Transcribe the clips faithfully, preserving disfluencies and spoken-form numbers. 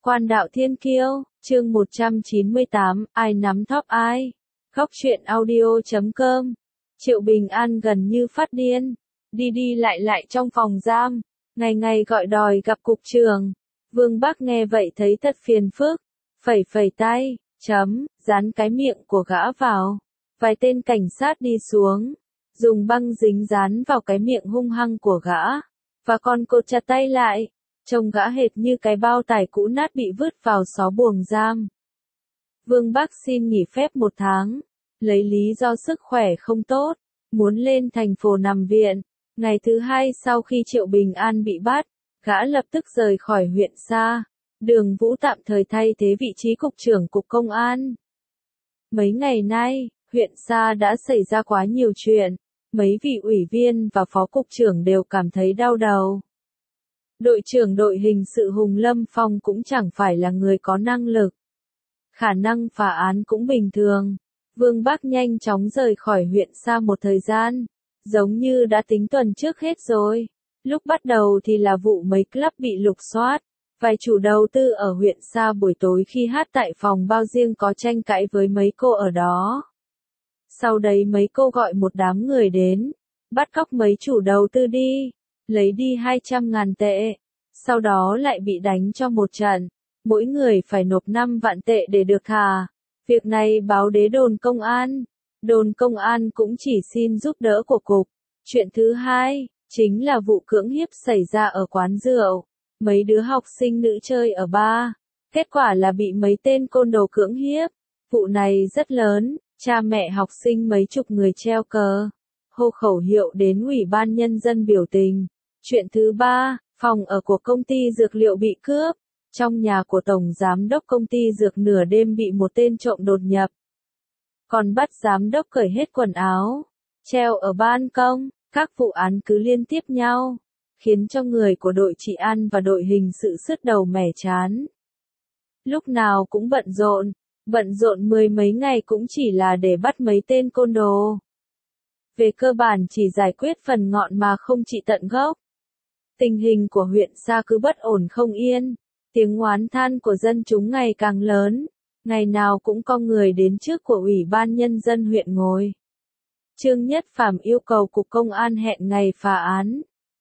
Quan đạo thiên kiêu, chương một trăm chín mươi tám, ai nắm top ai? Góc truyện audio chấm com. Triệu Bình An gần như phát điên, đi đi lại lại trong phòng giam, ngày ngày gọi đòi gặp cục trưởng. Vương Bắc nghe vậy thấy thật phiền phức, phẩy phẩy tay, chấm, dán cái miệng của gã vào. Vài tên cảnh sát đi xuống, dùng băng dính dán vào cái miệng hung hăng của gã, và còn cột chặt tay lại. Trông gã hệt như cái bao tải cũ nát bị vứt vào xó buồng giam. Vương Bắc xin nghỉ phép một tháng, lấy lý do sức khỏe không tốt, muốn lên thành phố nằm viện. Ngày thứ hai sau khi Triệu Bình An bị bắt, gã lập tức rời khỏi huyện Sa. Đường Vũ tạm thời thay thế vị trí cục trưởng cục công an. Mấy ngày nay, huyện Sa đã xảy ra quá nhiều chuyện, mấy vị ủy viên và phó cục trưởng đều cảm thấy đau đầu. Đội trưởng đội hình sự Hùng Lâm Phong cũng chẳng phải là người có năng lực. Khả năng phá án cũng bình thường. Vương Bắc nhanh chóng rời khỏi huyện Sa một thời gian, giống như đã tính tuần trước hết rồi. Lúc bắt đầu thì là vụ mấy club bị lục soát, vài chủ đầu tư ở huyện Sa buổi tối khi hát tại phòng bao riêng có tranh cãi với mấy cô ở đó. Sau đấy mấy cô gọi một đám người đến, bắt cóc mấy chủ đầu tư đi, lấy đi hai trăm ngàn tệ, sau đó lại bị đánh cho một trận, mỗi người phải nộp năm vạn tệ để được thả. Việc này báo đế đồn công an, đồn công an cũng chỉ xin giúp đỡ của cục. Chuyện thứ hai, chính là vụ cưỡng hiếp xảy ra ở quán rượu, mấy đứa học sinh nữ chơi ở bar, kết quả là bị mấy tên côn đồ cưỡng hiếp. Vụ này rất lớn, cha mẹ học sinh mấy chục người treo cờ, hô khẩu hiệu đến Ủy ban Nhân dân biểu tình. Chuyện thứ ba, phòng ở của công ty dược liệu bị cướp, trong nhà của tổng giám đốc công ty dược nửa đêm bị một tên trộm đột nhập. Còn bắt giám đốc cởi hết quần áo, treo ở ban công, các vụ án cứ liên tiếp nhau, khiến cho người của đội trị an và đội hình sự sứt đầu mẻ chán. Lúc nào cũng bận rộn, bận rộn mười mấy ngày cũng chỉ là để bắt mấy tên côn đồ. Về cơ bản chỉ giải quyết phần ngọn mà không trị tận gốc. Tình hình của huyện Sa cứ bất ổn không yên, tiếng oán than của dân chúng ngày càng lớn, ngày nào cũng có người đến trước của Ủy ban Nhân dân huyện ngồi. Trương Nhất Phàm yêu cầu Cục Công an hẹn ngày phá án.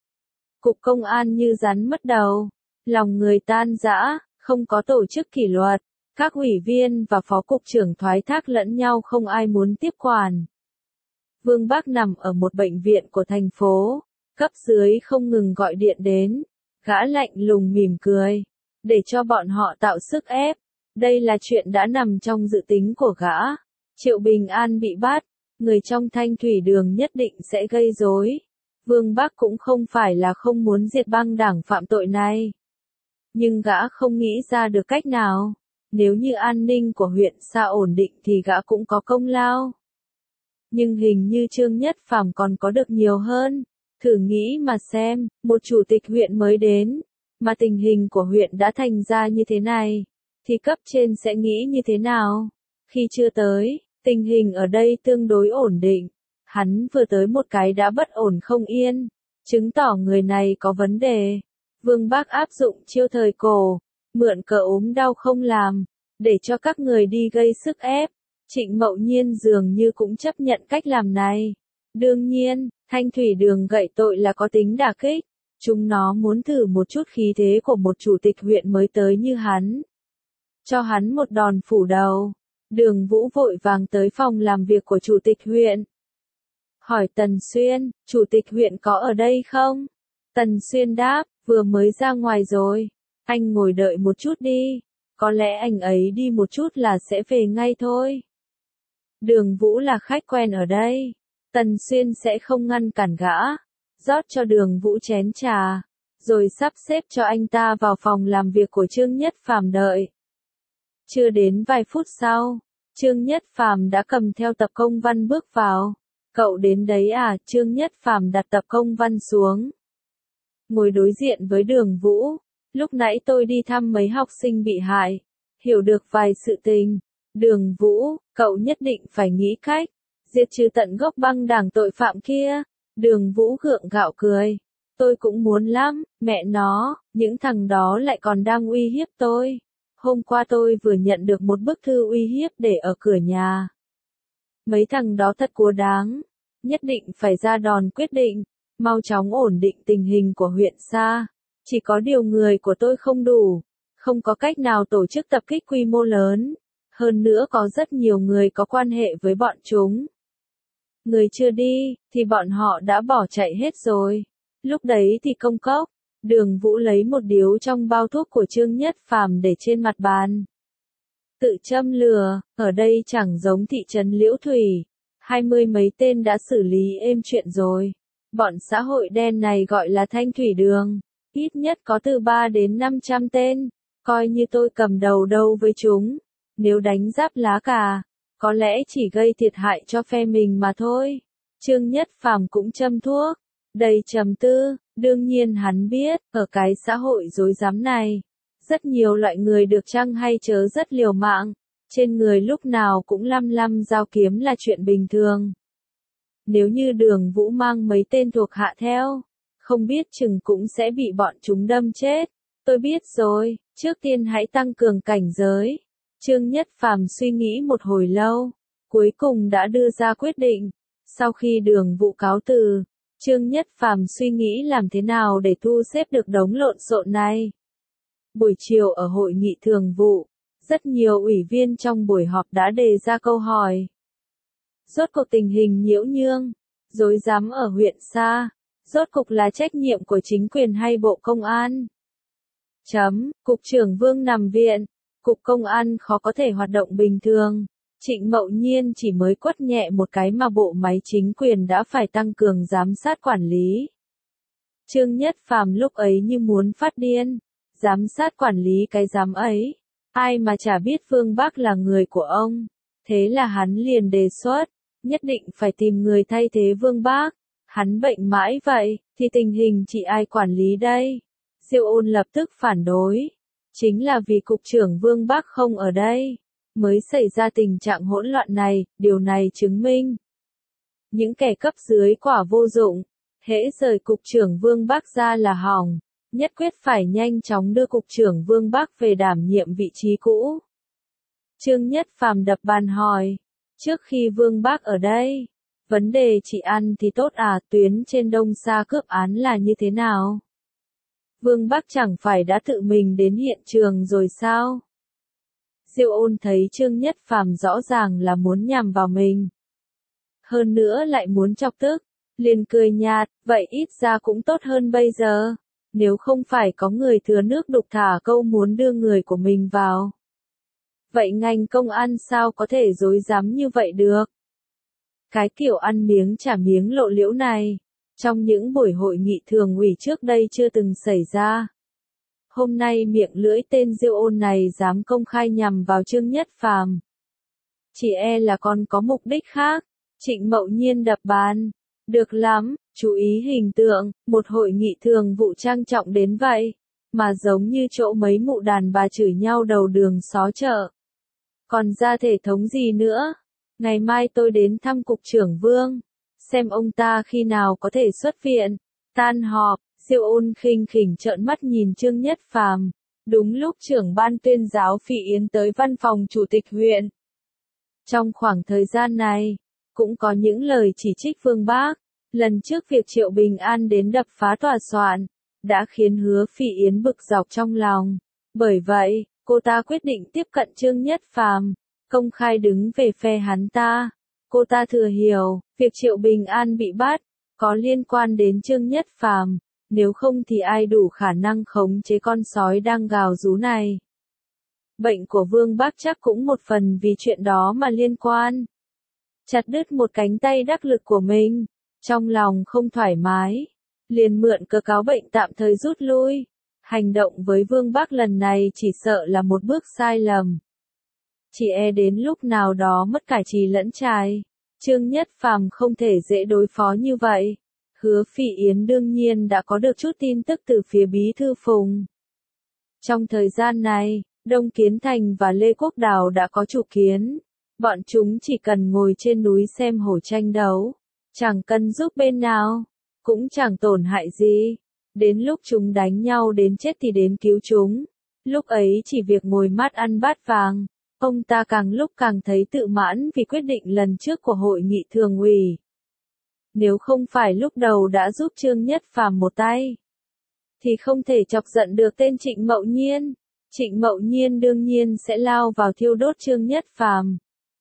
Cục Công an như rắn mất đầu, lòng người tan rã, không có tổ chức kỷ luật, các ủy viên và phó cục trưởng thoái thác lẫn nhau không ai muốn tiếp quản. Vương Bắc nằm ở một bệnh viện của thành phố, cấp dưới không ngừng gọi điện đến, gã lạnh lùng mỉm cười, để cho bọn họ tạo sức ép. Đây là chuyện đã nằm trong dự tính của gã. Triệu Bình An bị bắt, người trong Thanh Thủy Đường nhất định sẽ gây rối. Vương Bắc cũng không phải là không muốn diệt băng đảng phạm tội này, nhưng gã không nghĩ ra được cách nào. Nếu như an ninh của huyện Sa ổn định thì gã cũng có công lao. Nhưng hình như Trương Nhất Phàm còn có được nhiều hơn. Thử nghĩ mà xem, một chủ tịch huyện mới đến, mà tình hình của huyện đã thành ra như thế này, thì cấp trên sẽ nghĩ như thế nào? Khi chưa tới, tình hình ở đây tương đối ổn định. Hắn vừa tới một cái đã bất ổn không yên, chứng tỏ người này có vấn đề. Vương Bắc áp dụng chiêu thời cổ, mượn cờ ốm đau không làm, để cho các người đi gây sức ép. Trịnh Mậu Nhiên dường như cũng chấp nhận cách làm này. Đương nhiên, Thanh Thủy Đường gậy tội là có tính đả kích. Chúng nó muốn thử một chút khí thế của một chủ tịch huyện mới tới như hắn. Cho hắn một đòn phủ đầu. Đường Vũ vội vàng tới phòng làm việc của chủ tịch huyện. Hỏi Tần Xuyên, chủ tịch huyện có ở đây không? Tần Xuyên đáp, vừa mới ra ngoài rồi. Anh ngồi đợi một chút đi. Có lẽ anh ấy đi một chút là sẽ về ngay thôi. Đường Vũ là khách quen ở đây. Tần Xuyên sẽ không ngăn cản gã. Rót cho Đường Vũ chén trà, rồi sắp xếp cho anh ta vào phòng làm việc của Trương Nhất Phàm đợi. Chưa đến vài phút sau, Trương Nhất Phàm đã cầm theo tập công văn bước vào. Cậu đến đấy à? Trương Nhất Phàm đặt tập công văn xuống, ngồi đối diện với Đường Vũ. Lúc nãy tôi đi thăm mấy học sinh bị hại, hiểu được vài sự tình. Đường Vũ, cậu nhất định phải nghĩ cách diệt trừ tận gốc băng đảng tội phạm kia. Đường Vũ gượng gạo cười. Tôi cũng muốn lắm, mẹ nó, những thằng đó lại còn đang uy hiếp tôi. Hôm qua tôi vừa nhận được một bức thư uy hiếp để ở cửa nhà. Mấy thằng đó thật quá đáng, nhất định phải ra đòn quyết định, mau chóng ổn định tình hình của huyện Sa. Chỉ có điều người của tôi không đủ, không có cách nào tổ chức tập kích quy mô lớn. Hơn nữa có rất nhiều người có quan hệ với bọn chúng. Người chưa đi, thì bọn họ đã bỏ chạy hết rồi. Lúc đấy thì công cốc, Đường Vũ lấy một điếu trong bao thuốc của Trương Nhất Phàm để trên mặt bàn. Tự châm lửa, ở đây chẳng giống thị trấn Liễu Thủy. Hai mươi mấy tên đã xử lý êm chuyện rồi. Bọn xã hội đen này gọi là Thanh Thủy Đường. Ít nhất có từ ba đến năm trăm tên. Coi như tôi cầm đầu đâu với chúng. Nếu đánh giáp lá cà, có lẽ chỉ gây thiệt hại cho phe mình mà thôi. Trương Nhất Phàm cũng châm thuốc. Đầy trầm tư, đương nhiên hắn biết, ở cái xã hội rối rắm này, rất nhiều loại người được chăng hay chớ rất liều mạng. Trên người lúc nào cũng lăm lăm dao kiếm là chuyện bình thường. Nếu như Đường Vũ mang mấy tên thuộc hạ theo, không biết chừng cũng sẽ bị bọn chúng đâm chết. Tôi biết rồi, trước tiên hãy tăng cường cảnh giới. Trương Nhất Phàm suy nghĩ một hồi lâu, cuối cùng đã đưa ra quyết định. Sau khi Đường Vũ cáo từ, Trương Nhất Phàm suy nghĩ làm thế nào để thu xếp được đống lộn xộn này. Buổi chiều ở hội nghị thường vụ, rất nhiều ủy viên trong buổi họp đã đề ra câu hỏi. Rốt cuộc tình hình nhiễu nhương, rối rắm ở huyện Sa, rốt cuộc là trách nhiệm của chính quyền hay Bộ Công an? Chấm, Cục trưởng Vương nằm viện, Cục Công an khó có thể hoạt động bình thường. Trịnh Mậu Nhiên chỉ mới quất nhẹ một cái mà bộ máy chính quyền đã phải tăng cường giám sát quản lý. Trương Nhất Phàm lúc ấy như muốn phát điên. Giám sát quản lý cái giám ấy. Ai mà chả biết Vương Bắc là người của ông. Thế là hắn liền đề xuất, nhất định phải tìm người thay thế Vương Bắc. Hắn bệnh mãi vậy, thì tình hình chỉ ai quản lý đây? Diêu Ôn lập tức phản đối. Chính là vì Cục trưởng Vương Bắc không ở đây, mới xảy ra tình trạng hỗn loạn này, điều này chứng minh. Những kẻ cấp dưới quả vô dụng, hễ rời Cục trưởng Vương Bắc ra là hỏng, nhất quyết phải nhanh chóng đưa Cục trưởng Vương Bắc về đảm nhiệm vị trí cũ. Trương Nhất Phàm đập bàn hỏi, trước khi Vương Bắc ở đây, vấn đề trị an thì tốt à, tuyến trên Đông Sa cướp án là như thế nào? Vương Bắc chẳng phải đã tự mình đến hiện trường rồi sao? Diêu Ôn thấy Trương Nhất Phàm rõ ràng là muốn nhằm vào mình. Hơn nữa lại muốn chọc tức, liền cười nhạt, vậy ít ra cũng tốt hơn bây giờ. Nếu không phải có người thừa nước đục thả câu muốn đưa người của mình vào. Vậy ngành công an sao có thể dối rắm như vậy được? Cái kiểu ăn miếng trả miếng lộ liễu này, trong những buổi hội nghị thường ủy trước đây chưa từng xảy ra. Hôm nay miệng lưỡi tên Diêu Ôn này dám công khai nhằm vào Trương Nhất Phàm. Chỉ e là còn có mục đích khác. Trịnh Mậu Nhiên đập bàn. Được lắm, chú ý hình tượng, một hội nghị thường vụ trang trọng đến vậy, mà giống như chỗ mấy mụ đàn bà chửi nhau đầu đường xó chợ. Còn ra thể thống gì nữa? Ngày mai tôi đến thăm Cục trưởng Vương, xem ông ta khi nào có thể xuất viện. Tan họp, Diêu Ôn khinh khỉnh trợn mắt nhìn Trương Nhất Phàm. Đúng lúc trưởng ban tuyên giáo Phỉ Yến tới văn phòng chủ tịch huyện. Trong khoảng thời gian này, cũng có những lời chỉ trích Vương Bắc. Lần trước việc Triệu Bình An đến đập phá tòa soạn, đã khiến Hứa Phỉ Yến bực dọc trong lòng. Bởi vậy, cô ta quyết định tiếp cận Trương Nhất Phàm, công khai đứng về phe hắn ta. Cô ta thừa hiểu, việc Triệu Bình An bị bắt, có liên quan đến Trương Nhất Phàm, nếu không thì ai đủ khả năng khống chế con sói đang gào rú này. Bệnh của Vương Bắc chắc cũng một phần vì chuyện đó mà liên quan. Chặt đứt một cánh tay đắc lực của mình, trong lòng không thoải mái, liền mượn cớ cáo bệnh tạm thời rút lui. Hành động với Vương Bắc lần này chỉ sợ là một bước sai lầm. Chỉ e đến lúc nào đó mất cả trì lẫn trài. Trương Nhất Phàm không thể dễ đối phó như vậy. Hứa Phỉ Yến đương nhiên đã có được chút tin tức từ phía Bí thư Phùng. Trong thời gian này, Đông Kiến Thành và Lê Quốc Đào đã có chủ kiến. Bọn chúng chỉ cần ngồi trên núi xem hổ tranh đấu. Chẳng cần giúp bên nào, cũng chẳng tổn hại gì. Đến lúc chúng đánh nhau đến chết thì đến cứu chúng. Lúc ấy chỉ việc ngồi mắt ăn bát vàng, ông ta càng lúc càng thấy tự mãn vì quyết định lần trước của hội nghị thường ủy. Nếu không phải lúc đầu đã giúp Trương Nhất Phàm một tay, thì không thể chọc giận được tên Trịnh Mậu Nhiên. Trịnh Mậu Nhiên đương nhiên sẽ lao vào thiêu đốt Trương Nhất Phàm.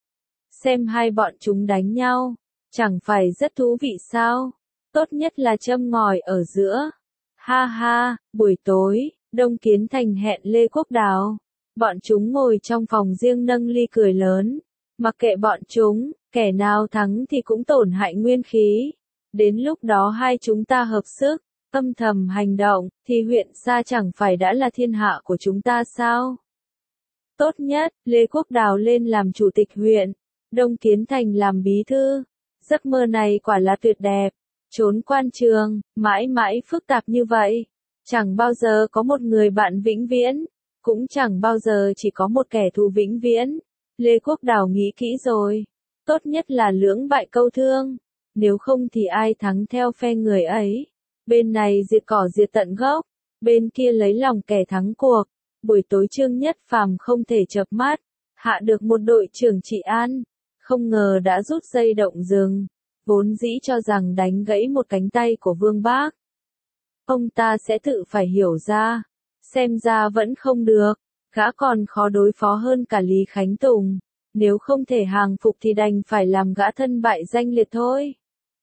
Xem hai bọn chúng đánh nhau, chẳng phải rất thú vị sao? Tốt nhất là châm ngòi ở giữa. Ha ha, buổi tối, Đông Kiến Thành hẹn Lê Quốc Đào. Bọn chúng ngồi trong phòng riêng nâng ly cười lớn. Mặc kệ bọn chúng, kẻ nào thắng thì cũng tổn hại nguyên khí. Đến lúc đó hai chúng ta hợp sức, âm thầm hành động, thì huyện Sa chẳng phải đã là thiên hạ của chúng ta sao? Tốt nhất, Lê Quốc Đào lên làm chủ tịch huyện, Đông Kiến Thành làm bí thư. Giấc mơ này quả là tuyệt đẹp. Trốn quan trường, mãi mãi phức tạp như vậy. Chẳng bao giờ có một người bạn vĩnh viễn, cũng chẳng bao giờ chỉ có một kẻ thù vĩnh viễn. Lê Quốc Đào nghĩ kỹ rồi. Tốt nhất là lưỡng bại câu thương. Nếu không thì ai thắng theo phe người ấy. Bên này diệt cỏ diệt tận gốc, bên kia lấy lòng kẻ thắng cuộc. Buổi tối Trương Nhất Phàm không thể chợp mắt, hạ được một đội trưởng trị an. Không ngờ đã rút dây động rừng. Vốn dĩ cho rằng đánh gãy một cánh tay của Vương Bác, ông ta sẽ tự phải hiểu ra. Xem ra vẫn không được, gã còn khó đối phó hơn cả Lý Khánh Tùng. Nếu không thể hàng phục thì đành phải làm gã thân bại danh liệt thôi.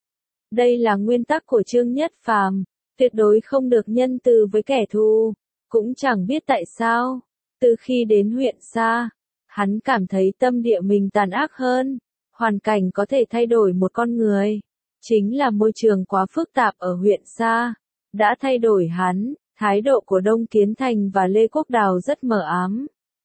Đây là nguyên tắc của Trương Nhất Phàm, tuyệt đối không được nhân từ với kẻ thù. Cũng chẳng biết tại sao, từ khi đến huyện Sa, hắn cảm thấy tâm địa mình tàn ác hơn. Hoàn cảnh có thể thay đổi một con người, chính là môi trường quá phức tạp ở huyện Sa, đã thay đổi hắn. Thái độ của Đông Kiến Thành và Lê Quốc Đào rất mờ ám.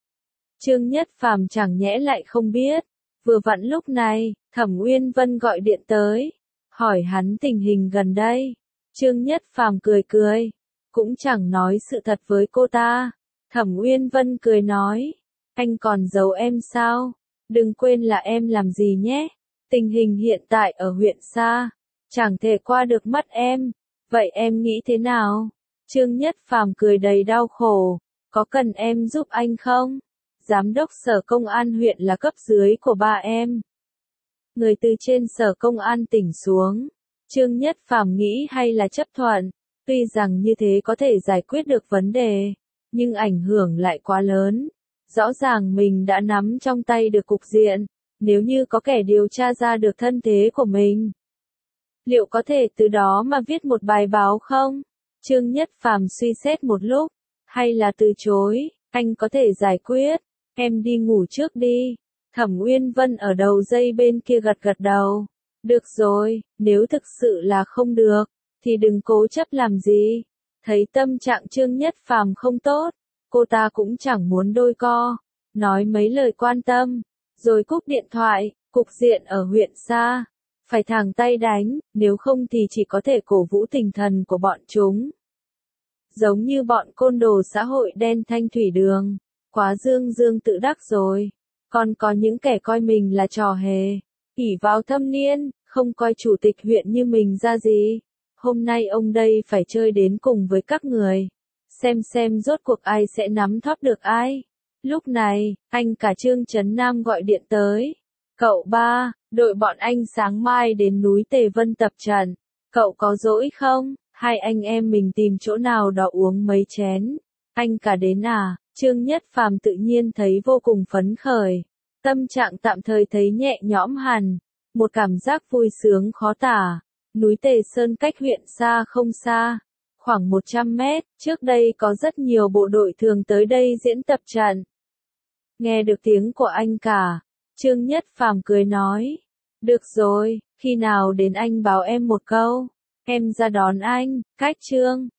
Trương Nhất Phàm chẳng nhẽ lại không biết. Vừa vặn lúc này, Thẩm Uyên Vân gọi điện tới, hỏi hắn tình hình gần đây. Trương Nhất Phàm cười cười, cũng chẳng nói sự thật với cô ta. Thẩm Uyên Vân cười nói, anh còn giấu em sao? Đừng quên là em làm gì nhé. Tình hình hiện tại ở huyện Sa, chẳng thể qua được mắt em. Vậy em nghĩ thế nào? Trương Nhất Phàm cười đầy đau khổ. Có cần em giúp anh không? Giám đốc sở công an huyện là cấp dưới của ba em. Người từ trên sở công an tỉnh xuống. Trương Nhất Phàm nghĩ hay là chấp thuận. Tuy rằng như thế có thể giải quyết được vấn đề, nhưng ảnh hưởng lại quá lớn. Rõ ràng mình đã nắm trong tay được cục diện. Nếu như có kẻ điều tra ra được thân thế của mình, liệu có thể từ đó mà viết một bài báo không? Trương Nhất Phàm suy xét một lúc, hay là từ chối, anh có thể giải quyết, em đi ngủ trước đi. Thẩm Uyên Vân ở đầu dây bên kia gật gật đầu. Được rồi, nếu thực sự là không được, thì đừng cố chấp làm gì. Thấy tâm trạng Trương Nhất Phàm không tốt, cô ta cũng chẳng muốn đôi co, nói mấy lời quan tâm, rồi cúp điện thoại. Cục diện ở huyện Sa, phải thẳng tay đánh, nếu không thì chỉ có thể cổ vũ tinh thần của bọn chúng. Giống như bọn côn đồ xã hội đen Thanh Thủy Đường, quá dương dương tự đắc rồi. Còn có những kẻ coi mình là trò hề, ỷ vào thâm niên, không coi chủ tịch huyện như mình ra gì. Hôm nay ông đây phải chơi đến cùng với các người. Xem xem rốt cuộc ai sẽ nắm thóp được ai. Lúc này, anh cả Trương Trấn Nam gọi điện tới. Cậu ba, đội bọn anh sáng mai đến núi Tề Vân tập trận. Cậu có rỗi không? Hai anh em mình tìm chỗ nào đó uống mấy chén. Anh cả đến à? Trương Nhất Phàm tự nhiên thấy vô cùng phấn khởi. Tâm trạng tạm thời thấy nhẹ nhõm hẳn. Một cảm giác vui sướng khó tả. Núi Tề Sơn cách huyện Sa không xa, khoảng một trăm mét. Trước đây có rất nhiều bộ đội thường tới đây diễn tập trận. Nghe được tiếng của anh cả, Trương Nhất Phàm cười nói. Được rồi, khi nào đến anh báo em một câu. Em ra đón anh. Cách Trương